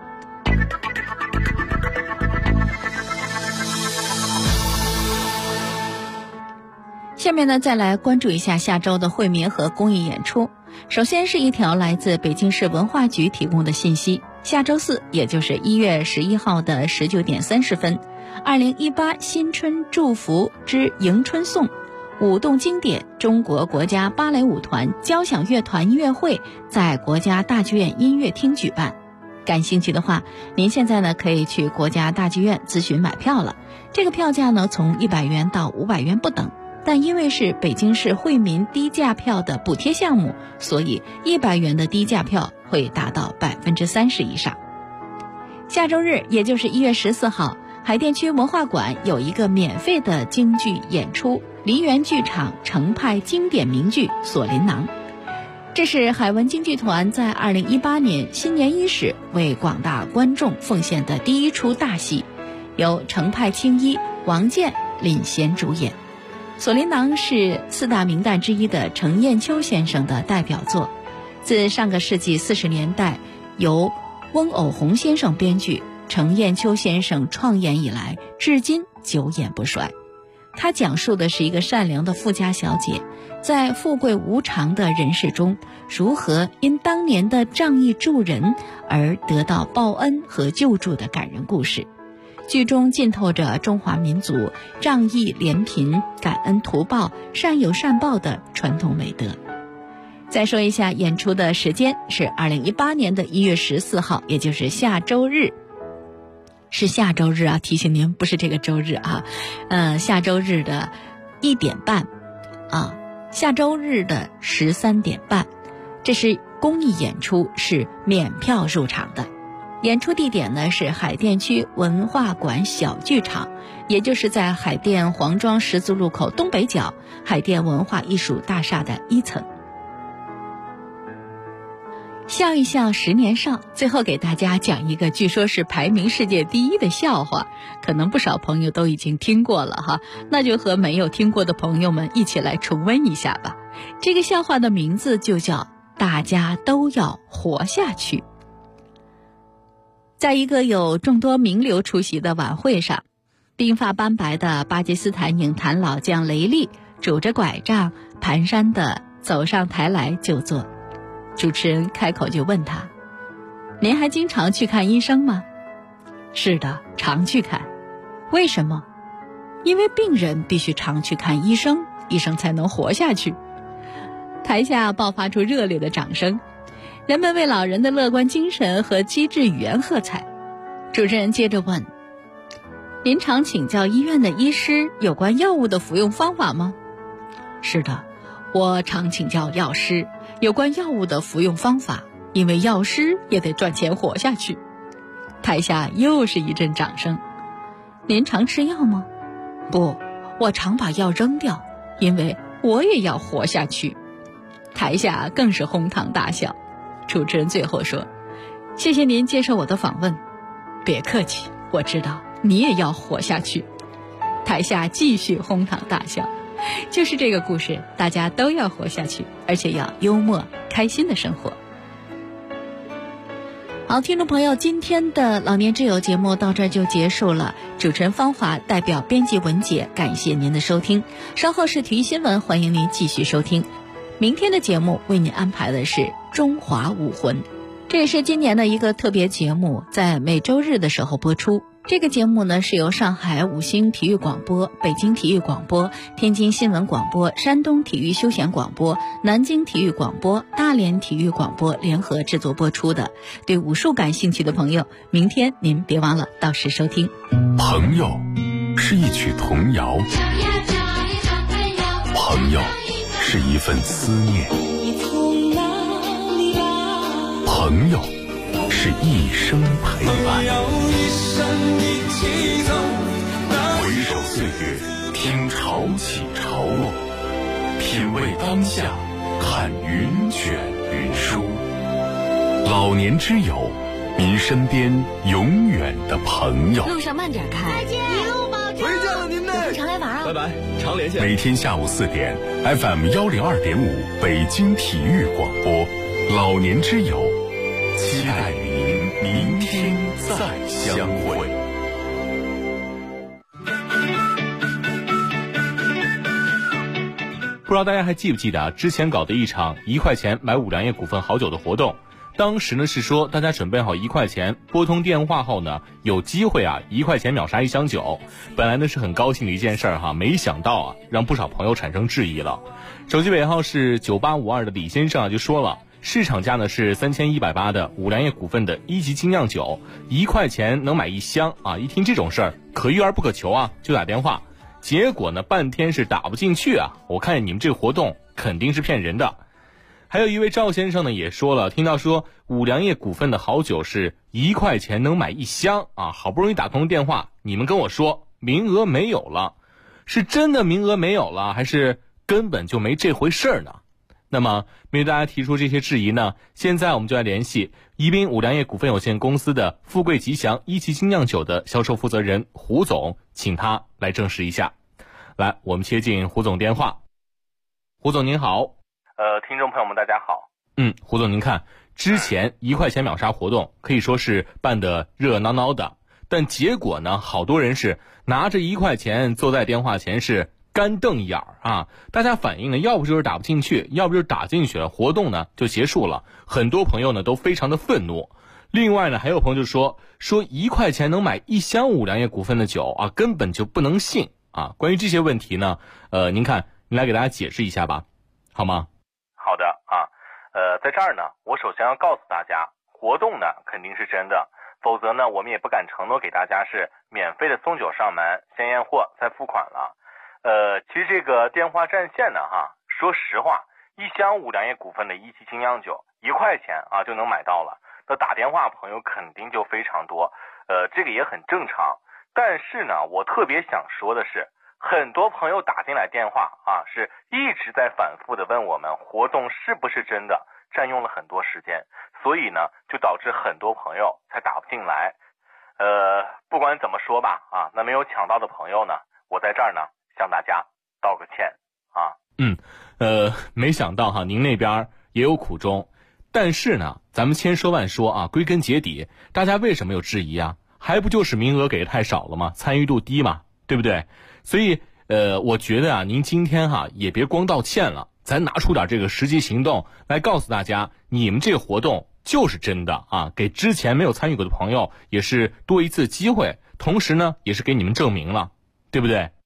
Speaker 10: 下面呢，再来关注一下下周的惠民和公益演出。首先是一条来自北京市文化局提供的信息， 下周四，也就是1月11号的19点30分，2018新春祝福之迎春颂舞动经典中国国家芭蕾舞团交响乐团音乐会在国家大剧院音乐厅举办。感兴趣的话，您现在呢可以去国家大剧院咨询买票了。这个票价呢从100元到500元不等，但因为是北京市惠民低价票的补贴项目，所以100元的低价票会达到30%以上。下周日，也就是1月14号，海淀区文化馆有一个免费的京剧演出，梨园剧场程派经典名剧《锁麟囊》。这是海文京剧团在2018年新年伊始为广大观众奉献的第一出大戏，由程派青衣、王健领衔主演。《锁麟囊》是4大名旦之一的程砚秋先生的代表作，自上个世纪40年代由翁偶鸿先生编剧，程砚秋先生创演以来，至今久演不衰。他讲述的是一个善良的富家小姐，在富贵无常的人世中，如何因当年的仗义助人而得到报恩和救助的感人故事。剧中浸透着中华民族仗义怜贫、感恩图报、善有善报的传统美德。再说一下演出的时间，是2018年的1月14号，也就是下周日。是下周日啊，提醒您不是这个周日啊，下周日的1点半啊，下周日的13点半，这是公益演出，是免票入场的。演出地点呢是海淀区文化馆小剧场，也就是在海淀黄庄十字路口东北角海淀文化艺术大厦的1层。笑一笑10年少，最后给大家讲一个据说是排名世界第1的笑话，可能不少朋友都已经听过了哈，那就和没有听过的朋友们一起来重温一下吧。这个笑话的名字就叫大家都要活下去。在一个有众多名流出席的晚会上，鬓发斑白的巴基斯坦影坛老将雷利拄着拐杖蹒跚地走上台来就坐。主持人开口就问他：您还经常去看医生吗？是的，常去看。为什么？因为病人必须常去看医生，医生才能活下去。台下爆发出热烈的掌声，人们为老人的乐观精神和机智语言喝彩。主持人接着问：您常请教医院的医师有关药物的服用方法吗？是的，我常请教药师有关药物的服用方法，因为药师也得赚钱活下去。台下又是一阵掌声。您常吃药吗？不，我常把药扔掉，因为我也要活下去。台下更是哄堂大笑。主持人最后说：谢谢您接受我的访问。别客气，我知道你也要活下去。台下继续哄堂大笑。就是这个故事，大家都要活下去，而且要幽默开心的生活。好，听众朋友，今天的老年之友节目到这儿就结束了。主持人芳华代表编辑文姐感谢您的收听，稍后是体育新闻，欢迎您继续收听。明天的节目为您安排的是中华武魂，这也是今年的一个特别节目，在每周日的时候播出。这个节目呢是由上海五星体育广播、北京体育广播、天津新闻广播、山东体育休闲广播、南京体育广播、大连体育广播联合制作播出的。对武术感兴趣的朋友，明天您别忘了到时收听。
Speaker 11: 朋友是一曲童谣，朋友是一份思念，朋友是一生陪伴。回首岁月，听潮起潮落，品味当下，看云卷云舒。老年之友，您身边永远的朋友。
Speaker 7: 路上慢点开，
Speaker 9: 再见，一路保重。
Speaker 12: 回见了您呢，
Speaker 7: 有空常来玩啊。
Speaker 12: 拜拜，常联系。
Speaker 11: 每天下午4点 ，FM 102.5北京体育广播，老年之友，期待您明天再相会。
Speaker 13: 不知道大家还记不记得之前搞的一场1块钱买5粮液股份好酒的活动， 当时呢是说大家准备好1块钱，拨通电话后呢有机会啊1块钱秒杀1箱酒。本来呢是很高兴的一件事儿哈，没想到啊让不少朋友产生质疑了。手机尾号是9852的李先生啊就说了，市场价呢是3180的五粮液股份的1级精酿酒，1块钱能买1箱啊！一听这种事儿，可遇而不可求啊，就打电话。结果呢，半天是打不进去啊！我看你们这个活动肯定是骗人的。还有一位赵先生呢也说了，听到说五粮液股份的好酒是1块钱能买1箱啊，好不容易打通电话，你们跟我说名额没有了，是真的名额没有了，还是根本就没这回事儿呢？那么面对大家提出这些质疑呢，现在我们就来联系宜宾五粮液股份有限公司的富贵吉祥1级精酿酒的销售负责人胡总，请他来证实一下。来，我们接进胡总电话。胡总您好。
Speaker 14: 听众朋友们大家好。
Speaker 13: 胡总您看，之前1块钱秒杀活动可以说是办得热闹闹的，但结果呢，好多人是拿着1块钱坐在电话前是干瞪眼儿啊！大家反映呢，要不就是打不进去，要不就是打进去了，活动呢就结束了。很多朋友呢都非常的愤怒。另外呢，还有朋友就说1块钱能买1箱五粮液股份的酒啊，根本就不能信啊！关于这些问题呢，您来给大家解释一下吧，好吗？
Speaker 14: 好的啊，在这儿呢，我首先要告诉大家，活动呢肯定是真的，否则呢我们也不敢承诺给大家是免费的送酒上门，先验货再付款了。其实这个电话占线呢说实话，1箱五粮液股份的1级精酿酒1块钱啊就能买到了，那打电话朋友肯定就非常多，这个也很正常。但是呢，我特别想说的是，很多朋友打进来电话啊，是一直在反复的问我们活动是不是真的，占用了很多时间，所以呢就导致很多朋友才打不进来。不管怎么说吧啊，那没有抢到的朋友呢，我在这儿呢向大家道个歉啊。
Speaker 13: 没想到您那边也有苦衷，但是呢，咱们千说万说啊，归根结底，大家为什么有质疑啊？还不就是名额给的太少了吗？参与度低嘛，对不对？所以我觉得您今天也别光道歉了，咱拿出点这个实际行动来告诉大家，你们这个活动就是真的啊，给之前没有参与过的朋友也是多一次机会，同时呢也是给你们证明了，对不对？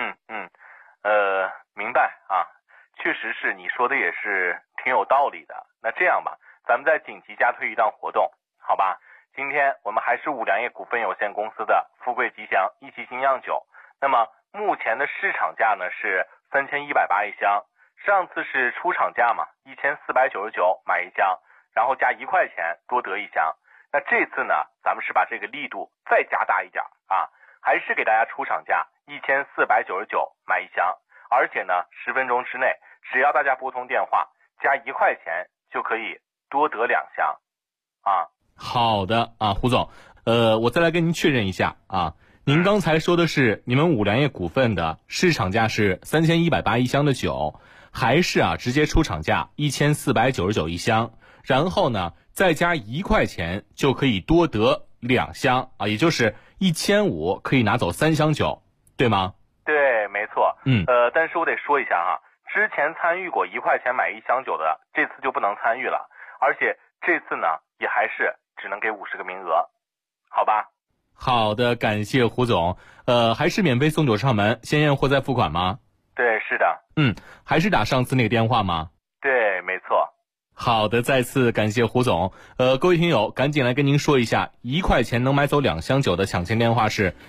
Speaker 14: 明白啊，确实是你说的也是挺有道理的。那这样吧，咱们再紧急加推一档活动，好吧？今天我们还是五粮液股份有限公司的富贵吉祥1级精酿酒，那么目前的市场价呢是3180一箱，上次是出厂价嘛，1499买1箱，然后加1块钱多得1箱。那这次呢，咱们是把这个力度再加大一点啊，还是给大家出厂价1499买1箱，而且呢10分钟之内，只要大家拨通电话加1块钱就可以多得2箱啊。
Speaker 13: 好的啊，胡总，我再来跟您确认一下啊，您刚才说的是你们五粮液股份的市场价是3180一箱的酒，还是直接出厂价1499一箱，然后呢再加1块钱就可以多得2箱啊，也就是1500可以拿走3箱酒，对吗？
Speaker 14: 对，没错。但是我得说一下之前参与过1块钱买1箱酒的，这次就不能参与了，而且这次呢也还是只能给50个名额，好吧？
Speaker 13: 好的，感谢胡总。还是免费送酒上门，先验货再付款吗？
Speaker 14: 对，是的。
Speaker 13: 还是打上次那个电话吗？
Speaker 14: 对，没错。
Speaker 13: 好的，再次感谢胡总。各位听友，赶紧来跟您说一下，1块钱能买走2箱酒的抢签电话是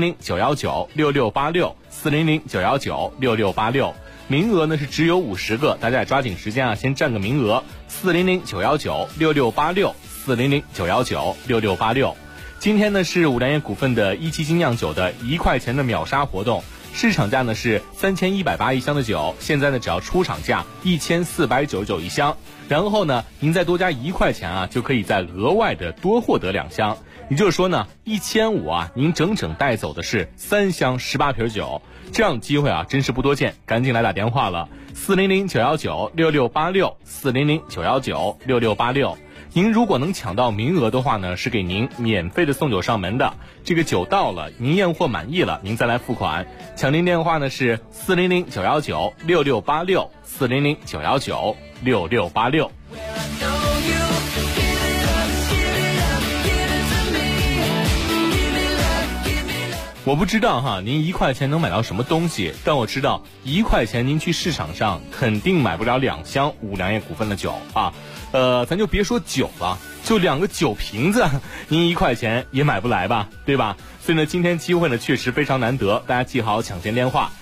Speaker 13: 400-919-6686，400-919-6686。名额呢是只有50个，大家也抓紧时间先占个名额。400-919-6686，400-919-6686。今天呢是五粮液股份的1级精酿酒的1块钱的秒杀活动，市场价呢是3180一箱的酒，现在呢只要出厂价1499一箱，然后呢您再多加1块钱就可以再额外的多获得2箱，也就是说呢1500您整整带走的是3箱18瓶酒，这样的机会真是不多见，赶紧来打电话了，400-919-6686，400-919-6686。您如果能抢到名额的话呢，是给您免费的送酒上门的。这个酒到了，您验货满意了，您再来付款。抢您电话呢是400-919-6686，400-919-6686。 我不知道哈，您1块钱能买到什么东西，但我知道1块钱您去市场上肯定买不了2箱五粮液股份的酒啊。咱就别说酒了，就2个酒瓶子，您1块钱也买不来吧，对吧？所以呢，今天机会呢确实非常难得，大家记好抢先电话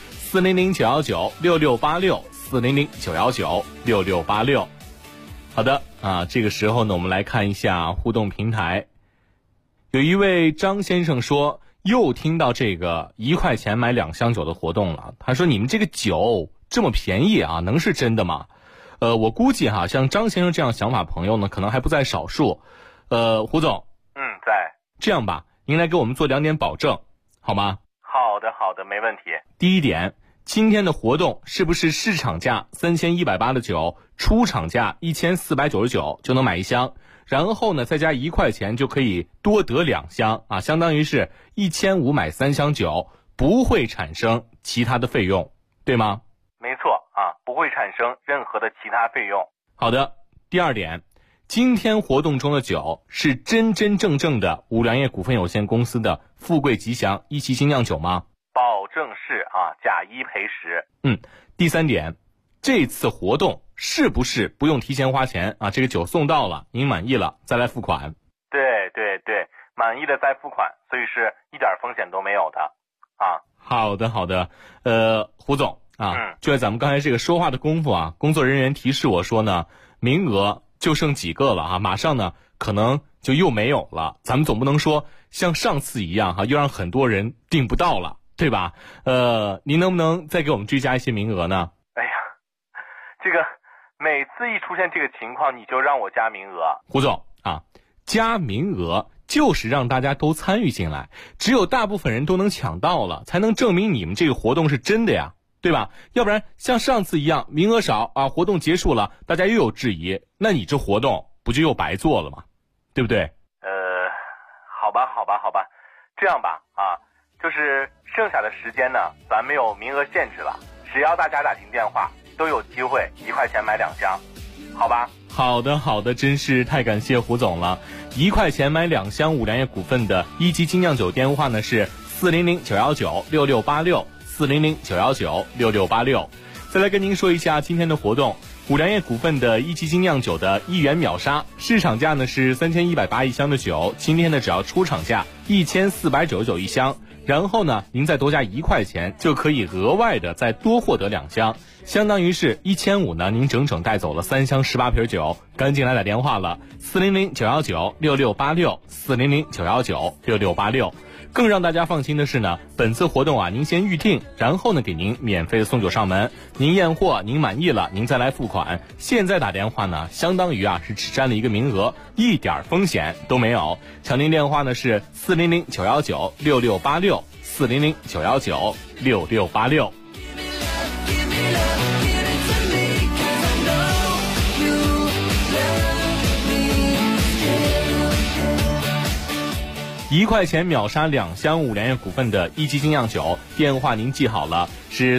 Speaker 13: 400-919-6686，400-919-6686。好的啊，这个时候呢，我们来看一下互动平台。有一位张先生说，又听到这个1块钱买2箱酒的活动了。他说，你们这个酒这么便宜啊，能是真的吗？我估计哈，像张先生这样想法朋友呢，可能还不在少数。胡总，
Speaker 14: 在。
Speaker 13: 这样吧，您来给我们做2点保证，好吗？
Speaker 14: 好的，没问题。
Speaker 13: 第一点，今天的活动是不是市场价3180的酒，出厂价1499就能买1箱？然后呢，再加1块钱就可以多得2箱啊，相当于是1500买3箱酒，不会产生其他的费用，对吗？
Speaker 14: 没错啊，不会产生任何的其他费用。
Speaker 13: 好的，第2点，今天活动中的酒是真正的五粮液股份有限公司的富贵吉祥一期精酿酒吗？
Speaker 14: 保证是啊，假1赔10。
Speaker 13: 第3点，这次活动是不是不用提前花钱啊？这个酒送到了，您满意了再来付款。
Speaker 14: 对，满意的再付款，所以是一点风险都没有的啊。
Speaker 13: 好的，胡总啊，就在咱们刚才这个说话的功夫啊，工作人员提示我说呢，名额就剩几个了啊，马上呢可能就又没有了。咱们总不能说像上次一样又让很多人订不到了，对吧？您能不能再给我们追加一些名额呢？
Speaker 14: 哎呀，这个每次一出现这个情况，你就让我加名额。
Speaker 13: 胡总啊，加名额就是让大家都参与进来，只有大部分人都能抢到了，才能证明你们这个活动是真的呀，对吧？要不然像上次一样名额少啊，活动结束了大家又有质疑，那你这活动不就又白做了吗？对不对？
Speaker 14: 好吧，这样吧啊，就是剩下的时间呢，咱没有名额限制了，只要大家打进电话都有机会1块钱买2箱，好吧？
Speaker 13: 好的，真是太感谢胡总了。1块钱买2箱五粮液股份的一级精酿酒电话呢是400-919-6686，400-919-6686。再来跟您说一下今天的活动，五粮液股份的一级精酿酒的1元秒杀，市场价呢是31801箱的酒，今天呢只要出厂价14991箱，然后呢您再多加1块钱就可以额外的再多获得2箱，相当于是1500呢，您整整带走了3箱18瓶酒。赶紧来打电话了，400-919-6686，400-919-6686。更让大家放心的是呢，本次活动啊，您先预定，然后呢给您免费的送酒上门，您验货您满意了您再来付款。现在打电话呢，相当于啊是只占了一个名额，一点风险都没有。抢您电话呢是400-919-6686，400-919-6686。1块钱秒杀2箱五粮液股份的一级精酿酒，电话您记好了，是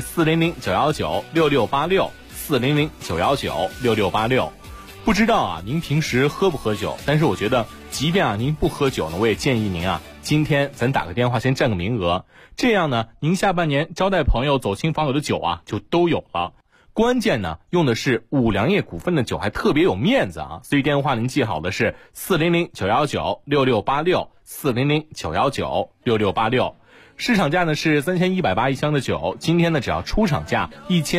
Speaker 13: 400-919-6686，400-919-6686。不知道啊，您平时喝不喝酒？但是我觉得，即便啊您不喝酒呢，我也建议您啊，今天咱打个电话先占个名额，这样呢，您下半年招待朋友、走亲访友的酒啊，就都有了。关键呢，用的是五粮液股份的酒，还特别有面子啊！所以电话您记好的是400-919-6686，400-919-6686。市场价呢是3180 1箱的酒，今天呢只要出厂价1000。